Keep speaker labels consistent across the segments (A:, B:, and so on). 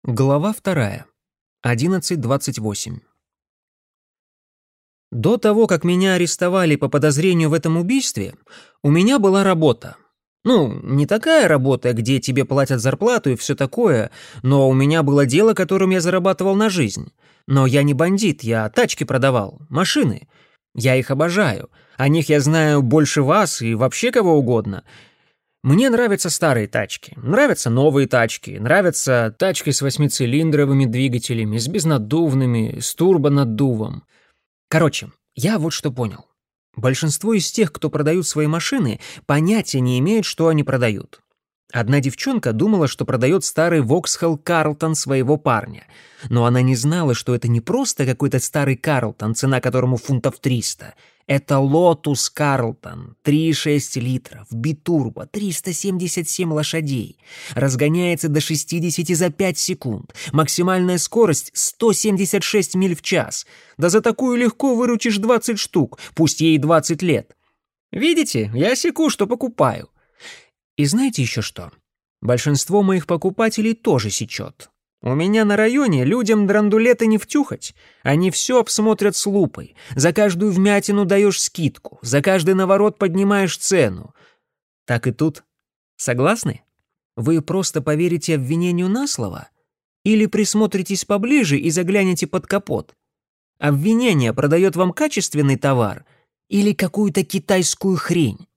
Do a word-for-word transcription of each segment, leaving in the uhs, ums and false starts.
A: Глава вторая. одиннадцать двадцать восемь. До того, как меня арестовали по подозрению в этом убийстве, у меня была работа. Ну, не такая работа, где тебе платят зарплату и все такое, но у меня было дело, которым я зарабатывал на жизнь. Но я не бандит, я тачки продавал, машины. Я их обожаю. О них я знаю больше вас и вообще кого угодно. Мне нравятся старые тачки, нравятся новые тачки, нравятся тачки с восьмицилиндровыми двигателями, с безнаддувными, с турбонаддувом. Короче, я вот что понял. Большинство из тех, кто продают свои машины, понятия не имеют, что они продают. Одна девчонка думала, что продает старый Vauxhall Carlton своего парня. Но она не знала, что это не просто какой-то старый Carlton, цена которому фунтов триста. Это Lotus Carlton, три и шесть литров, битурбо, триста семьдесят семь лошадей. Разгоняется до шестидесяти за пять секунд. Максимальная скорость сто семьдесят шесть миль в час. Да за такую легко выручишь двадцать штук, пусть ей двадцать лет. Видите, я секу, что покупаю. И знаете еще что? Большинство моих покупателей тоже сечет. У меня на районе людям драндулеты не втюхать. Они все обсмотрят с лупой. За каждую вмятину даешь скидку. За каждый наворот поднимаешь цену. Так и тут. Согласны? Вы просто поверите обвинению на слово? Или присмотритесь поближе и заглянете под капот? Обвинение продает вам качественный товар или какую-то китайскую хрень?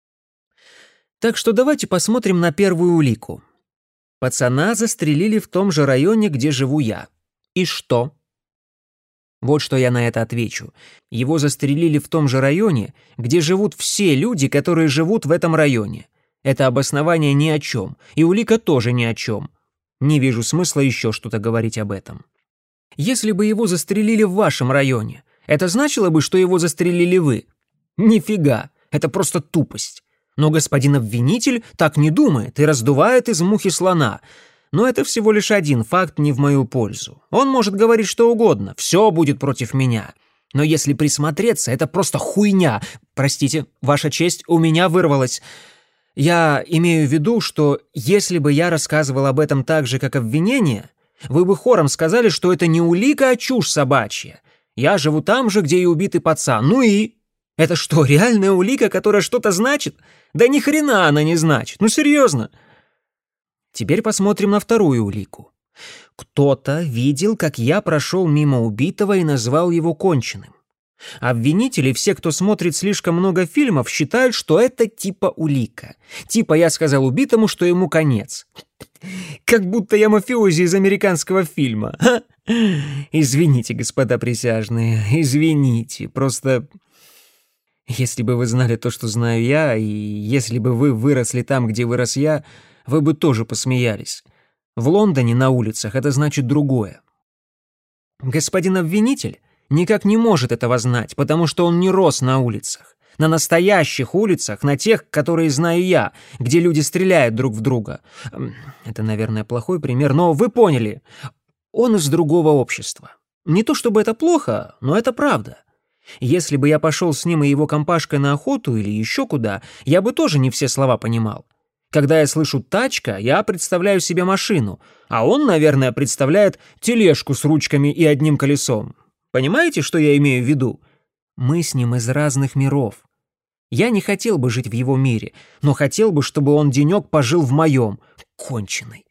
A: Так что давайте посмотрим на первую улику. Пацана застрелили в том же районе, где живу я. И что? Вот что я на это отвечу. Его застрелили в том же районе, где живут все люди, которые живут в этом районе. Это обоснование ни о чем, и улика тоже ни о чем. Не вижу смысла еще что-то говорить об этом. Если бы его застрелили в вашем районе, это значило бы, что его застрелили вы? Нифига, это просто тупость. Но господин обвинитель так не думает и раздувает из мухи слона. Но это всего лишь один факт не в мою пользу. Он может говорить что угодно, все будет против меня. Но если присмотреться, это просто хуйня. Простите, ваша честь, у меня вырвалось. Я имею в виду, что если бы я рассказывал об этом так же, как обвинение, вы бы хором сказали, что это не улика, а чушь собачья. Я живу там же, где и убитый пацан. Ну и... Это что, реальная улика, которая что-то значит? Да ни хрена она не значит. Ну серьезно. Теперь посмотрим на вторую улику. Кто-то видел, как я прошел мимо убитого и назвал его конченым. Обвинители, все, кто смотрит слишком много фильмов, считают, что это типа улика. Типа я сказал убитому, что ему конец. Как будто я мафиози из американского фильма. Извините, господа присяжные, извините. Просто... Если бы вы знали то, что знаю я, и если бы вы выросли там, где вырос я, вы бы тоже посмеялись. В Лондоне на улицах это значит другое. Господин обвинитель никак не может этого знать, потому что он не рос на улицах. На настоящих улицах, на тех, которые знаю я, где люди стреляют друг в друга. Это, наверное, плохой пример, но вы поняли. Он из другого общества. Не то чтобы это плохо, но это правда. Если бы я пошел с ним и его компашкой на охоту или еще куда, я бы тоже не все слова понимал. Когда я слышу «тачка», я представляю себе машину, а он, наверное, представляет тележку с ручками и одним колесом. Понимаете, что я имею в виду? Мы с ним из разных миров. Я не хотел бы жить в его мире, но хотел бы, чтобы он денек пожил в моем. Конченый.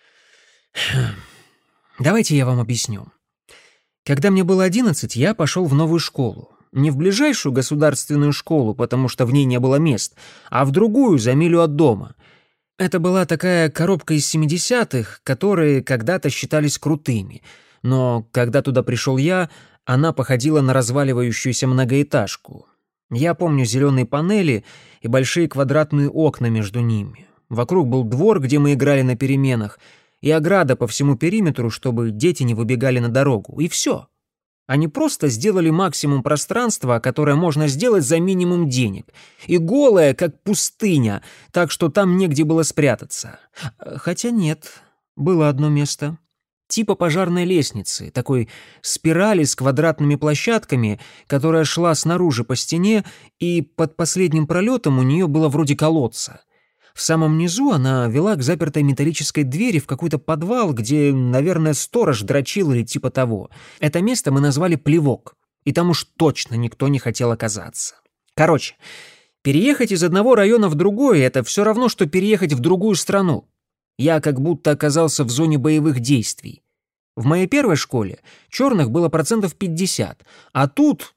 A: Давайте я вам объясню. Когда мне было одиннадцать, я пошел в новую школу. Не в ближайшую государственную школу, потому что в ней не было мест, а в другую, за милю от дома. Это была такая коробка из семидесятых, которые когда-то считались крутыми. Но когда туда пришел я, она походила на разваливающуюся многоэтажку. Я помню зеленые панели и большие квадратные окна между ними. Вокруг был двор, где мы играли на переменах, и ограда по всему периметру, чтобы дети не выбегали на дорогу. И все. Они просто сделали максимум пространства, которое можно сделать за минимум денег. И голое, как пустыня, так что там негде было спрятаться. Хотя нет, было одно место. Типа пожарной лестницы, такой спирали с квадратными площадками, которая шла снаружи по стене, и под последним пролетом у нее было вроде колодца. В самом низу она вела к запертой металлической двери в какой-то подвал, где, наверное, сторож дрочил или типа того. Это место мы назвали «Плевок», и там уж точно никто не хотел оказаться. Короче, переехать из одного района в другой — это все равно, что переехать в другую страну. Я как будто оказался в зоне боевых действий. В моей первой школе черных было процентов пятьдесят, а тут...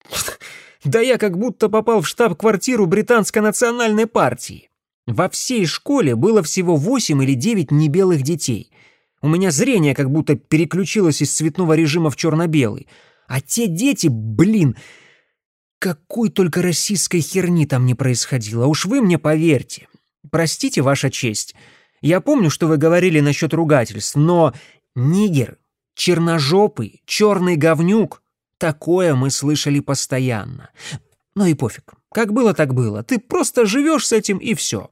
A: Да я как будто попал в штаб-квартиру Британской национальной партии. Во всей школе было всего восемь или девять небелых детей. У меня зрение как будто переключилось из цветного режима в черно-белый. А те дети, блин, какой только российской херни там не происходило, уж вы мне поверьте. Простите, ваша честь. Я помню, что вы говорили насчет ругательств, но нигер, черножопый, черный говнюк — такое мы слышали постоянно. Ну и пофиг. Как было, так было. Ты просто живешь с этим, и все.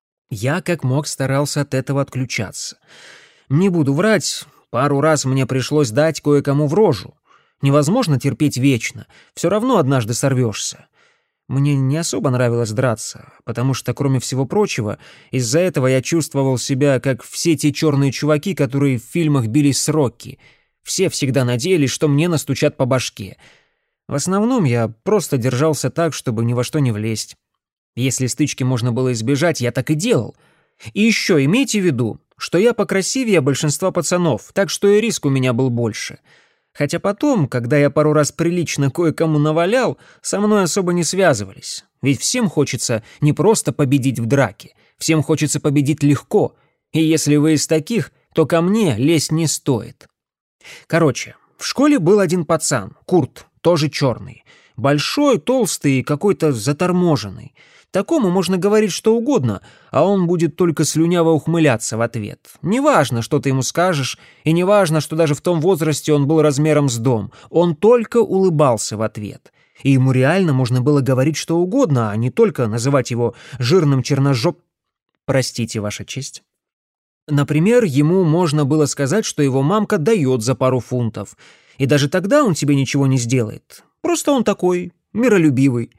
A: Я как мог старался от этого отключаться. Не буду врать, пару раз мне пришлось дать кое-кому в рожу. Невозможно терпеть вечно, все равно однажды сорвешься. Мне не особо нравилось драться, потому что, кроме всего прочего, из-за этого я чувствовал себя, как все те черные чуваки, которые в фильмах бились с Рокки. Все всегда надеялись, что мне настучат по башке. В основном я просто держался так, чтобы ни во что не влезть. Если стычки можно было избежать, я так и делал. И еще имейте в виду, что я покрасивее большинства пацанов, так что и риск у меня был больше. Хотя потом, когда я пару раз прилично кое-кому навалял, со мной особо не связывались. Ведь всем хочется не просто победить в драке, всем хочется победить легко. И если вы из таких, то ко мне лезть не стоит. Короче, в школе был один пацан, Курт, тоже черный. Большой, толстый и какой-то заторможенный. Такому можно говорить что угодно, а он будет только слюняво ухмыляться в ответ. Неважно, что ты ему скажешь, и неважно, что даже в том возрасте он был размером с дом. Он только улыбался в ответ. И ему реально можно было говорить что угодно, а не только называть его жирным черножоп... Простите, ваша честь. Например, ему можно было сказать, что его мамка дает за пару фунтов. И даже тогда он тебе ничего не сделает. Просто он такой, миролюбивый.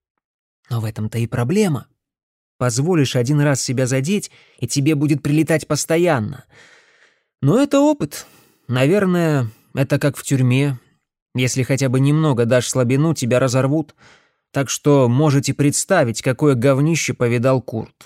A: Но в этом-то и проблема. Позволишь один раз себя задеть, и тебе будет прилетать постоянно. Но это опыт. Наверное, это как в тюрьме. Если хотя бы немного дашь слабину, тебя разорвут. Так что можете представить, какое говнище повидал Курт.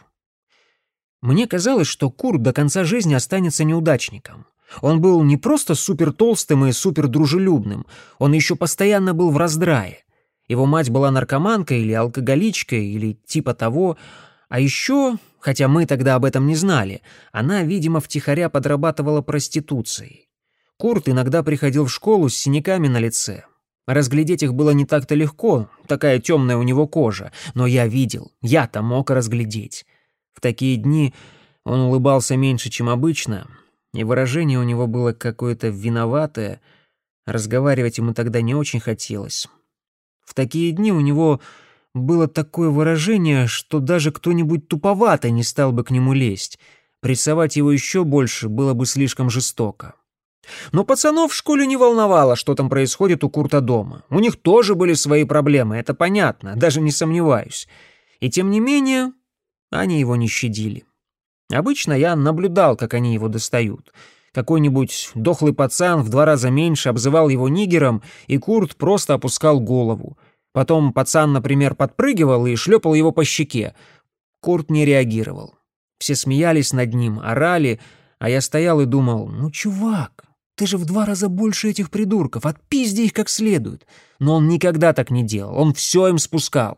A: Мне казалось, что Курт до конца жизни останется неудачником. Он был не просто супертолстым и супердружелюбным, он еще постоянно был в раздрае. Его мать была наркоманкой или алкоголичкой, или типа того. А еще, хотя мы тогда об этом не знали, она, видимо, втихаря подрабатывала проституцией. Курт иногда приходил в школу с синяками на лице. Разглядеть их было не так-то легко, такая темная у него кожа, но я видел, я-то мог разглядеть. В такие дни он улыбался меньше, чем обычно, и выражение у него было какое-то виноватое, разговаривать ему тогда не очень хотелось. В такие дни у него было такое выражение, что даже кто-нибудь туповатый не стал бы к нему лезть. Прессовать его еще больше было бы слишком жестоко. Но пацанов в школе не волновало, что там происходит у Курта дома. У них тоже были свои проблемы, это понятно, даже не сомневаюсь. И тем не менее, они его не щадили. Обычно я наблюдал, как они его достают. Какой-нибудь дохлый пацан в два раза меньше обзывал его нигером, и Курт просто опускал голову. Потом пацан, например, подпрыгивал и шлепал его по щеке. Курт не реагировал. Все смеялись над ним, орали, а я стоял и думал: «Ну, чувак, ты же в два раза больше этих придурков, отпизди их как следует». Но он никогда так не делал, он все им спускал.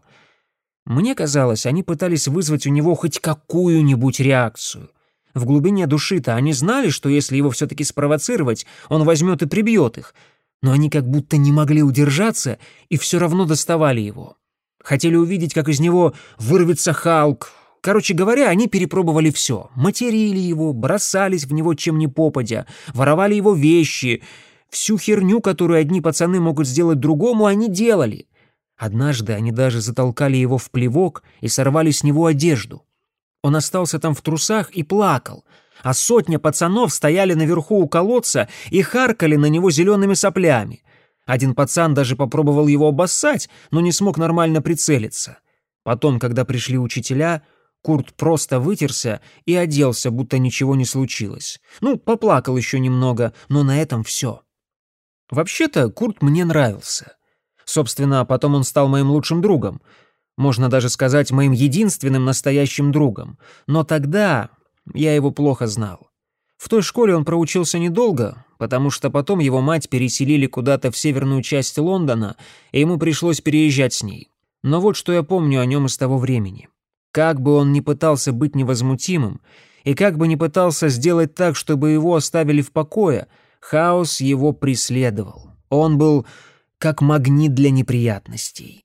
A: Мне казалось, они пытались вызвать у него хоть какую-нибудь реакцию. В глубине души-то они знали, что если его все-таки спровоцировать, он возьмет и прибьет их. Но они как будто не могли удержаться и все равно доставали его. Хотели увидеть, как из него вырвется Халк. Короче говоря, они перепробовали все. Материли его, бросались в него чем ни попадя, воровали его вещи. Всю херню, которую одни пацаны могут сделать другому, они делали. Однажды они даже затолкали его в плевок и сорвали с него одежду. Он остался там в трусах и плакал, а сотня пацанов стояли наверху у колодца и харкали на него зелеными соплями. Один пацан даже попробовал его обоссать, но не смог нормально прицелиться. Потом, когда пришли учителя, Курт просто вытерся и оделся, будто ничего не случилось. Ну, поплакал еще немного, но на этом все. Вообще-то Курт мне нравился. Собственно, потом он стал моим лучшим другом. Можно даже сказать, моим единственным настоящим другом. Но тогда я его плохо знал. В той школе он проучился недолго, потому что потом его мать переселили куда-то в северную часть Лондона, и ему пришлось переезжать с ней. Но вот что я помню о нем из того времени. Как бы он ни пытался быть невозмутимым, и как бы ни пытался сделать так, чтобы его оставили в покое, хаос его преследовал. Он был как магнит для неприятностей.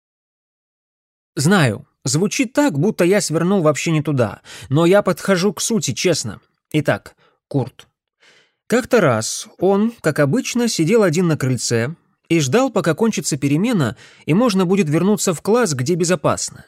A: Знаю, звучит так, будто я свернул вообще не туда, но я подхожу к сути, честно. Итак, Курт. Как-то раз он, как обычно, сидел один на крыльце и ждал, пока кончится перемена, и можно будет вернуться в класс, где безопасно.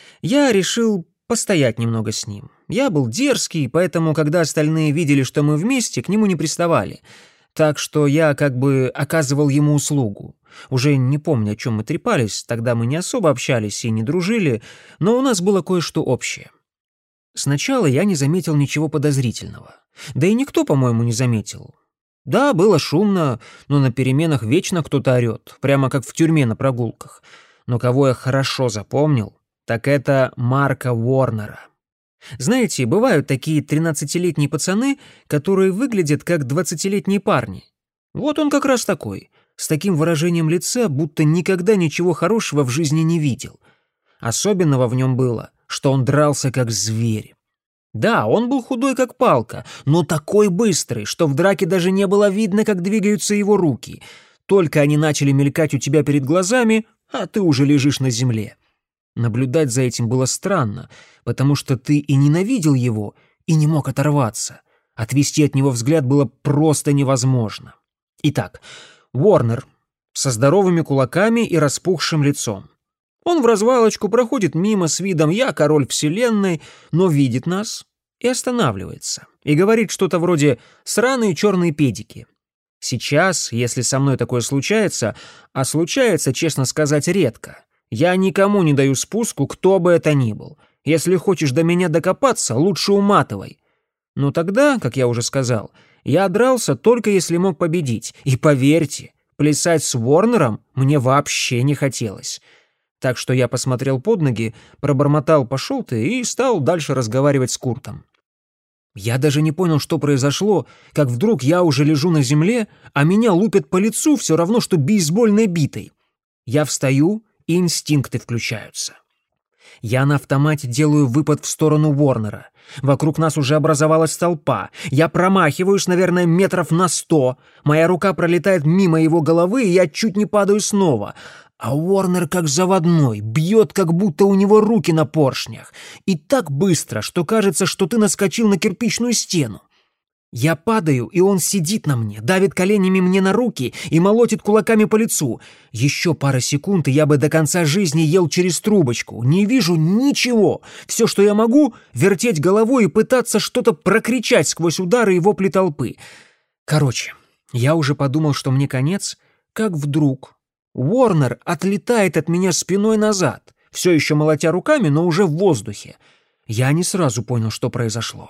A: Я решил постоять немного с ним. Я был дерзкий, поэтому, когда остальные видели, что мы вместе, к нему не приставали. Так что я как бы оказывал ему услугу. Уже не помню, о чем мы трепались, тогда мы не особо общались и не дружили, но у нас было кое-что общее. Сначала я не заметил ничего подозрительного. Да и никто, по-моему, не заметил. Да, было шумно, но на переменах вечно кто-то орёт, прямо как в тюрьме на прогулках. Но кого я хорошо запомнил, так это Марка Уорнера. Знаете, бывают такие тринадцатилетние пацаны, которые выглядят как двадцатилетние парни. Вот он как раз такой, с таким выражением лица, будто никогда ничего хорошего в жизни не видел. Особенного в нем было, что он дрался как зверь. Да, он был худой как палка, но такой быстрый, что в драке даже не было видно, как двигаются его руки. Только они начали мелькать у тебя перед глазами, а ты уже лежишь на земле. Наблюдать за этим было странно, потому что ты и ненавидел его, и не мог оторваться. Отвести от него взгляд было просто невозможно. Итак, Уорнер со здоровыми кулаками и распухшим лицом. Он в развалочку проходит мимо с видом «я король вселенной», но видит нас и останавливается. И говорит что-то вроде «сраные черные педики». Сейчас, если со мной такое случается, а случается, честно сказать, редко, я никому не даю спуску, кто бы это ни был. Если хочешь до меня докопаться, лучше уматывай. Но тогда, как я уже сказал, я дрался только если мог победить. И поверьте, плясать с Уорнером мне вообще не хотелось. Так что я посмотрел под ноги, пробормотал «пошел ты» и стал дальше разговаривать с Куртом. Я даже не понял, что произошло, как вдруг я уже лежу на земле, а меня лупят по лицу все равно, что бейсбольной битой. Я встаю, и инстинкты включаются. Я на автомате делаю выпад в сторону Уорнера. Вокруг нас уже образовалась толпа. Я промахиваюсь, наверное, метров на сто. Моя рука пролетает мимо его головы, и я чуть не падаю снова. А Уорнер как заводной, бьет, как будто у него руки на поршнях. И так быстро, что кажется, что ты наскочил на кирпичную стену. Я падаю, и он сидит на мне, давит коленями мне на руки и молотит кулаками по лицу. Еще пара секунд, и я бы до конца жизни ел через трубочку. Не вижу ничего. Все, что я могу, вертеть головой и пытаться что-то прокричать сквозь удары и вопли толпы. Короче, я уже подумал, что мне конец, как вдруг Уорнер отлетает от меня спиной назад, все еще молотя руками, но уже в воздухе. Я не сразу понял, что произошло.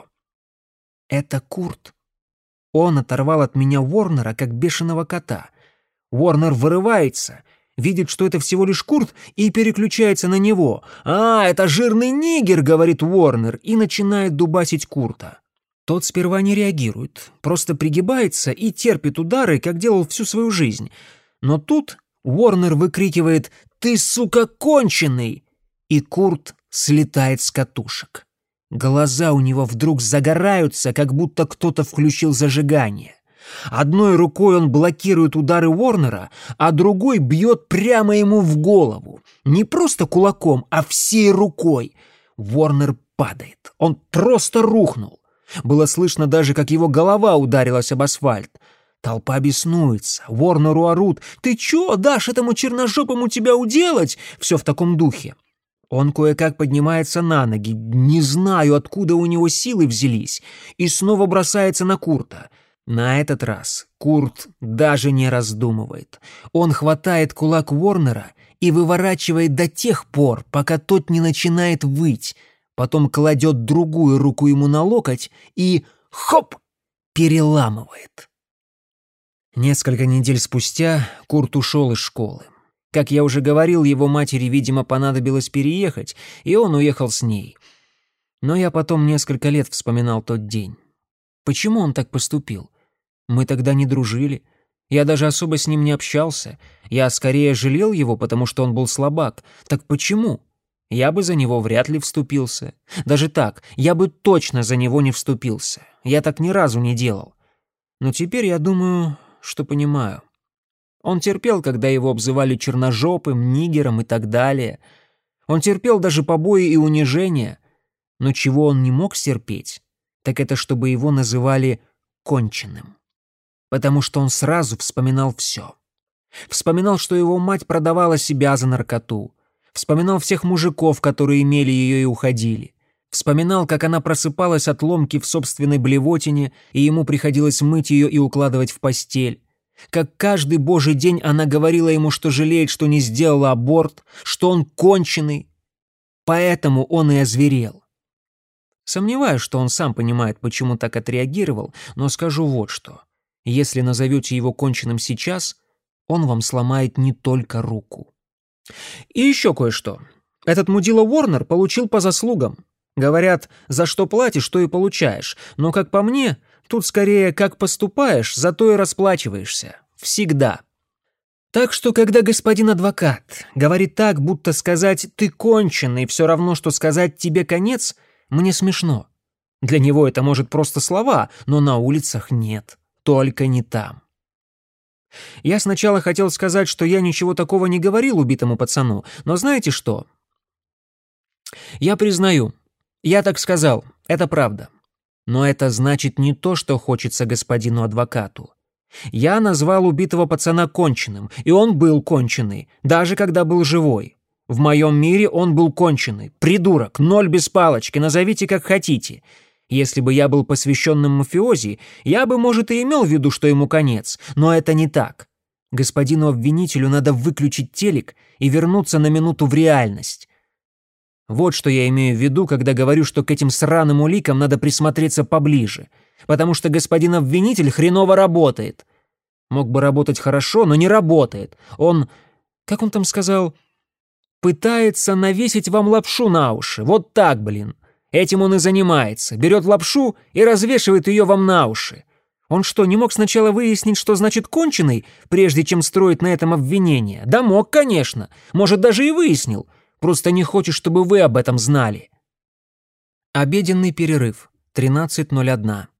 A: Это Курт. Он оторвал от меня Уорнера, как бешеного кота. Уорнер вырывается, видит, что это всего лишь Курт, и переключается на него. «А, это жирный нигер», — говорит Уорнер, и начинает дубасить Курта. Тот сперва не реагирует, просто пригибается и терпит удары, как делал всю свою жизнь. Но тут Уорнер выкрикивает «Ты, сука, конченый!» И Курт слетает с катушек. Глаза у него вдруг загораются, как будто кто-то включил зажигание. Одной рукой он блокирует удары Уорнера, а другой бьет прямо ему в голову. Не просто кулаком, а всей рукой. Уорнер падает. Он просто рухнул. Было слышно даже, как его голова ударилась об асфальт. Толпа беснуется, Уорнеру орут: «Ты чё, дашь этому черножопому тебя уделать?» Все в таком духе. Он кое-как поднимается на ноги, не знаю, откуда у него силы взялись, и снова бросается на Курта. На этот раз Курт даже не раздумывает. Он хватает кулак Уорнера и выворачивает до тех пор, пока тот не начинает выть. потом кладет другую руку ему на локоть и, хоп, переламывает. Несколько недель спустя Курт ушел из школы. Как я уже говорил, его матери, видимо, понадобилось переехать, и он уехал с ней. Но я потом несколько лет вспоминал тот день. Почему он так поступил? Мы тогда не дружили. Я даже особо с ним не общался. Я скорее жалел его, потому что он был слабак. Так почему? Я бы за него вряд ли вступился. Даже так, я бы точно за него не вступился. Я так ни разу не делал. Но теперь я думаю, что понимаю. Он терпел, когда его обзывали черножопым, нигером и так далее. Он терпел даже побои и унижения. Но чего он не мог стерпеть, так это чтобы его называли конченым. Потому что он сразу вспоминал все. Вспоминал, что его мать продавала себя за наркоту. Вспоминал всех мужиков, которые имели ее и уходили. Вспоминал, как она просыпалась от ломки в собственной блевотине, и ему приходилось мыть ее и укладывать в постель. Как каждый божий день она говорила ему, что жалеет, что не сделала аборт, что он конченый. Поэтому он и озверел. Сомневаюсь, что он сам понимает, почему так отреагировал, но скажу вот что. Если назовете его конченым сейчас, он вам сломает не только руку. И еще кое-что. Этот мудила Уорнер получил по заслугам. Говорят, за что платишь, то и получаешь. Но, как по мне, тут скорее как поступаешь, за то и расплачиваешься. Всегда. Так что, когда господин адвокат говорит так, будто сказать «ты конченый» все равно, что сказать «тебе конец», мне смешно. Для него это, может, просто слова, но на улицах нет. Только не там. Я сначала хотел сказать, что я ничего такого не говорил убитому пацану, но знаете что? Я признаю, я так сказал, это правда. Но это значит не то, что хочется господину адвокату. Я назвал убитого пацана конченым, и он был конченый, даже когда был живой. В моем мире он был конченый, придурок, ноль без палочки, назовите как хотите. Если бы я был посвященным мафиози, я бы, может, и имел в виду, что ему конец, но это не так. Господину обвинителю надо выключить телек и вернуться на минуту в реальность. Вот что я имею в виду, когда говорю, что к этим сраным уликам надо присмотреться поближе, потому что господин обвинитель хреново работает. Мог бы работать хорошо, но не работает. Он, как он там сказал, пытается навесить вам лапшу на уши. Вот так, блин. Этим он и занимается. Берет лапшу и развешивает ее вам на уши. Он что, не мог сначала выяснить, что значит конченый, прежде чем строить на этом обвинение? Да мог, конечно. Может, даже и выяснил. Просто не хочет, чтобы вы об этом знали. Обеденный перерыв. тринадцать ноль один.